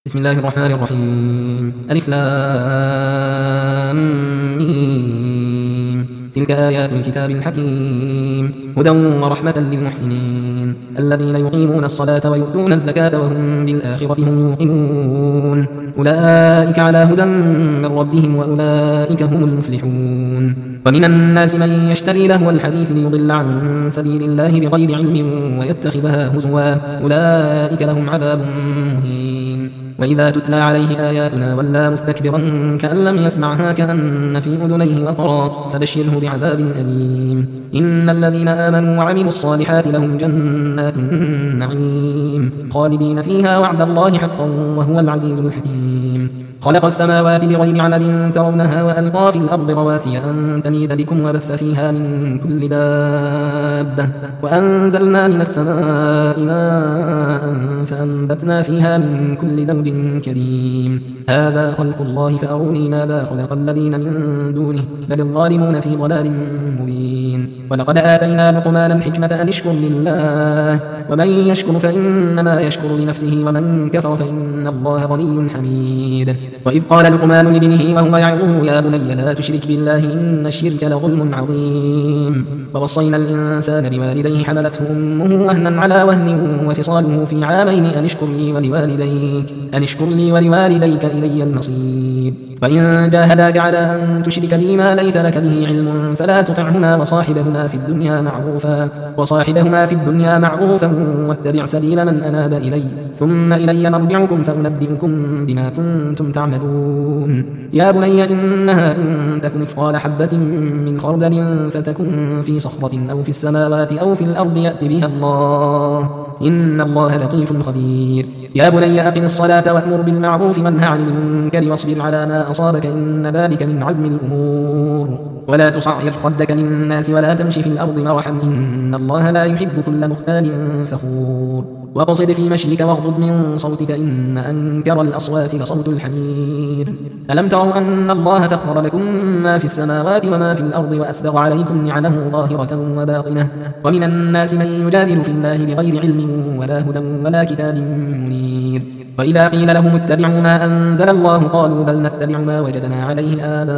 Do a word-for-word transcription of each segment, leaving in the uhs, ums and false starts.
بسم الله الرحمن الرحيم. ألف لام ميم. تلك آيات الكتاب الحكيم هدى ورحمة للمحسنين الذين يقيمون الصلاة ويؤتون الزكاة وهم بالآخرة هم يوقنون أولئك على هدى من ربهم وأولئك هم المفلحون. ومن الناس من يشتري لهو الحديث ليضل عن سبيل الله بغير علم ويتخذها هزوا أولئك لهم عذاب مهين. وإذا تتلى عليه آياتنا ولى مستكبرا كأن لم يسمعها كأن في أذنيه وقرا فبشره بعذاب أليم. إن الذين آمنوا وعملوا الصالحات لهم جنات النعيم خالدين فيها وعد الله حقا وهو العزيز الحكيم. خلق السماوات بغير عمد ترونها وألقى في الأرض رواسي أن تميد بكم وبث فيها من كل دابة وأنزلنا من السماء ماء فأنبتنا فيها من كل زوج كريم. هذا خلق الله فأروني ماذا خلق الذين من دونه بل الظالمون في ضلال مبين. ولقد آتينا لقمان الحكمة أن اشكر لله ومن يشكر فإنما يشكر لنفسه ومن كفر فإن الله غني حميد. وإذ قال لقمان لابنه وهو يعظه يا بني لا تشرك بالله إن الشرك لظلم عظيم. ووصينا الإنسان بوالديه حملته أمه وهنا على وهن وفصاله في عامين أن اشكر لي ولوالديك أن اشكر لي ولوالديك إلي المصير. وإن جاهداك على أن تشرك بي ما ليس لك به علم فلا تطعهما وصاحبهما في الدنيا معروفا وصاحبهما في الدنيا معروفا واتبع سبيل من أناب إلي ثم إلي مرجعكم فأنبئكم بما كنتم تعملون. يا بني إنها إن تكن مثقال حبة من خردل فتكن في صخرة أو في السماوات أو في الأرض يأت بها الله إن الله لطيف خبير. يا بني أقم الصلاة وأمر بالمعروف وانه عن المنكر واصبر على ما أصابك إن ذلك من عزم الأمور. ولا تصعر خدك للناس ولا تمشي في الأرض مرحا إن الله لا يحب كل مختال فخور. واقصد في مشيك واغضض من صوتك إن أنكر الأصوات لصوت الحمير. ألم تروا أن الله سخر لكم ما في السماوات وما في الأرض وأسبغ عليكم نعمه ظاهرة وباطنة ومن الناس من يجادل في الله بغير علم ولا هدى ولا كتاب منير. وإذا قيل لهم اتبعوا ما أنزل الله قالوا بل نتبع ما وجدنا عليه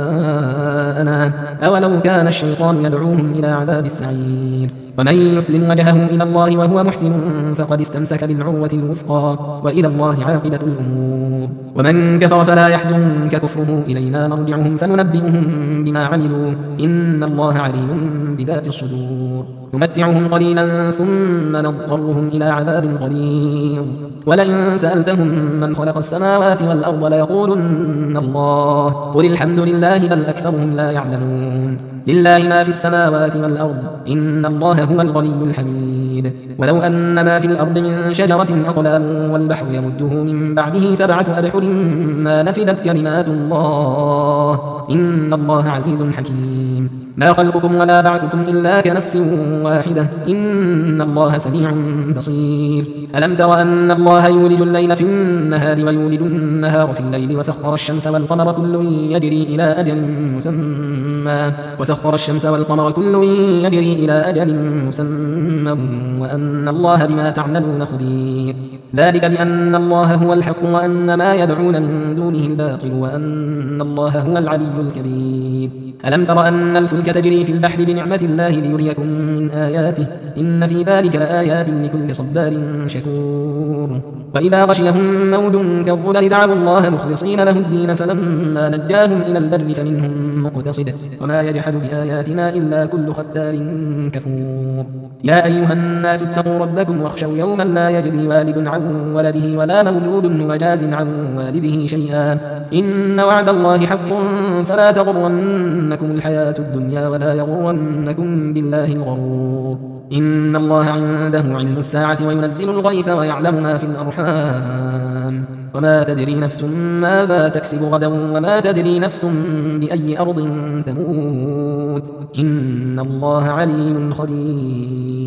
آباءنا أولو كان الشيطان يدعوهم إلى عذاب السعير. ومن يسلم وجهه إلى الله وهو محسن فقد استمسك بالعروة الوثقى وإلى الله عاقبة الأمور. ومن كفر فلا يحزنك كفره إلينا مرجعهم فننبئهم بما عملوا إن الله عليم بذات الصدور. نمتعهم قليلا ثم نضطرهم إلى عذاب غليظ ولئن سألتهم من خلق السماوات والأرض ليقولن الله قل الحمد لله بل أكثرهم لا يعلمون. لله ما في السماوات والأرض إن الله هو الغني الحميد. ولو أن ما في الأرض من شجرة أقلام والبحر يمده من بعده سبعة أبحر ما نفدت كلمات الله إن الله عزيز حكيم. ما خلقكم ولا بعثكم إلا كنفس واحدة إن الله سميع بصير. ألم تر أن الله يولج الليل في النهار ويولج النهار في الليل وسخر الشمس والقمر كل يجري إلى أجل مسمى وسخر الشمس والقمر كل يجري إلى أجل مسمى وأن الله بما تعملون خبير. ذلك بأن الله هو الحق وأن ما يدعون من دونه الباطل وأن الله هو العلي الكبير. ألم تر أن الفلك تجري في البحر بنعمة الله ليريكم من آياته إن في ذلك لآيات لكل صبار شكور. وإذا غشيهم موج كالظلل دعوا الله مخلصين له الدين فلما نجاهم إلى البر فمنهم مقتصد وما يجحد بآياتنا إلا كل ختار كفور. يا أيها الناس اتقوا ربكم واخشوا يوما لا يجزي والد عن ولده ولا مولود هو جاز عن والده شيئا إن وعد الله حق فلا تغرنكم الحياة الدنيا ولا يغرنكم بالله الغرور. إن الله عنده علم الساعة وينزل الغيث ويعلم ما في الأرحام وما تدري نفس ماذا تكسب غدا وما تدري نفس بأي أرض تموت إن الله عليم خبير.